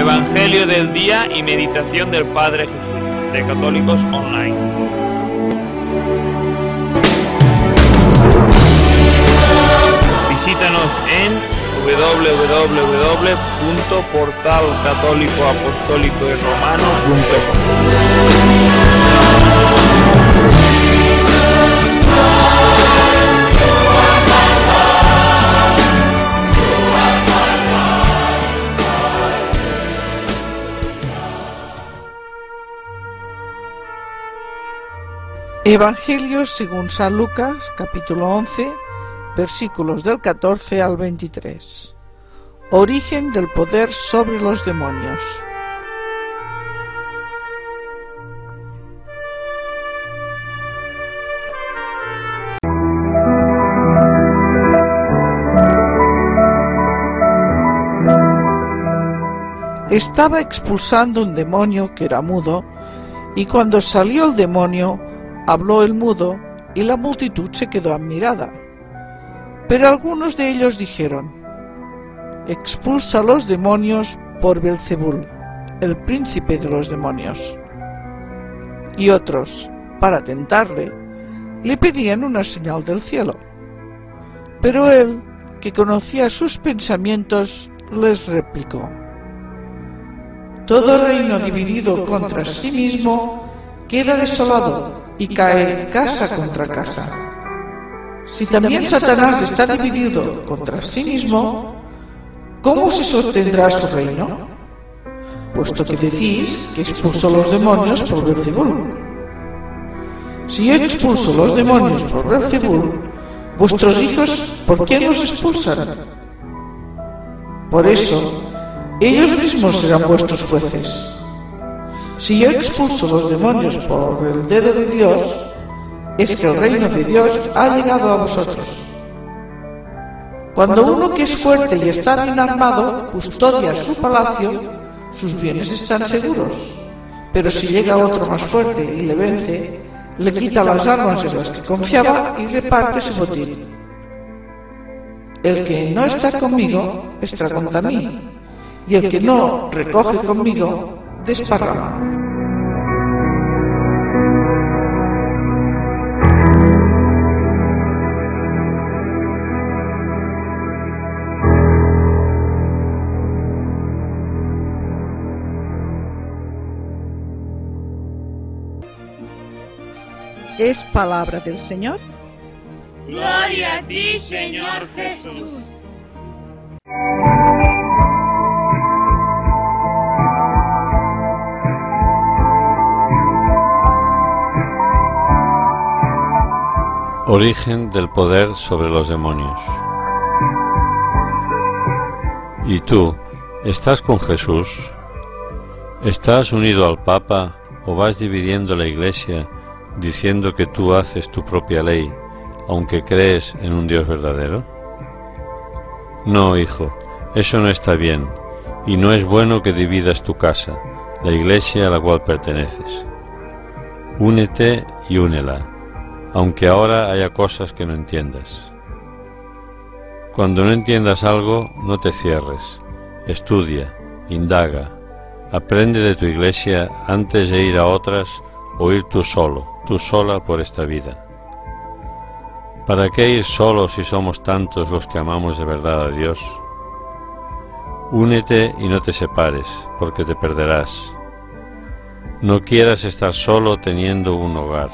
Evangelio del día y meditación del Padre Jesús, de Católicos Online. Visítanos en www.portalcatólicoapostólicoyromano.com. Evangelio según San Lucas, capítulo 11, versículos del 14 al 23. Origen del poder sobre los demonios. Estaba expulsando un demonio que era mudo, y cuando salió el demonio, habló el mudo, y la multitud se quedó admirada. Pero algunos de ellos dijeron: expulsa a los demonios por Belzebul, el príncipe de los demonios. Y otros, para tentarle, le pedían una señal del cielo. Pero él, que conocía sus pensamientos, les replicó: todo reino dividido contra sí mismo queda desolado y cae casa contra casa. Si también Satanás está dividido contra sí mismo, ¿cómo se sostendrá su reino? Puesto que decís que expulso los demonios por Belzebul. Si yo expulso los demonios por Belzebul, vuestros hijos, ¿por qué los expulsan? Por eso, ellos mismos serán vuestros jueces. Si yo expulso los demonios por el dedo de Dios, es que el reino de Dios ha llegado a vosotros. Cuando uno que es fuerte y está bien armado custodia su palacio, sus bienes están seguros. Pero si llega otro más fuerte y le vence, le quita las armas en las que confiaba y reparte su botín. El que no está conmigo está contra mí, y el que no recoge conmigo desparrama. Es palabra del Señor. Gloria a ti, Señor Jesús. Origen del poder sobre los demonios. ¿Y tú, estás con Jesús? ¿Estás unido al Papa o vas dividiendo la Iglesia diciendo que tú haces tu propia ley, aunque crees en un Dios verdadero? No, hijo, eso no está bien, y no es bueno que dividas tu casa, la Iglesia a la cual perteneces. Únete y únela, aunque ahora haya cosas que no entiendas. Cuando no entiendas algo, no te cierres, estudia, indaga, aprende de tu Iglesia antes de ir a otras o ir tú solo, tú sola por esta vida. ¿Para qué ir solo si somos tantos los que amamos de verdad a Dios? Únete y no te separes, porque te perderás. No quieras estar solo teniendo un hogar.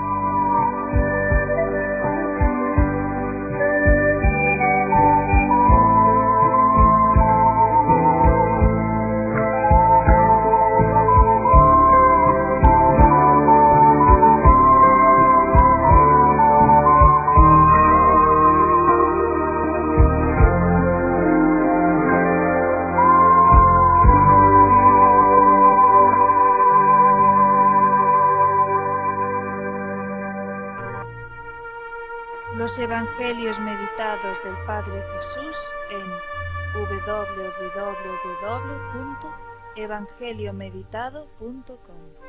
Los Evangelios meditados del Padre Jesús en www.evangeliomeditado.com.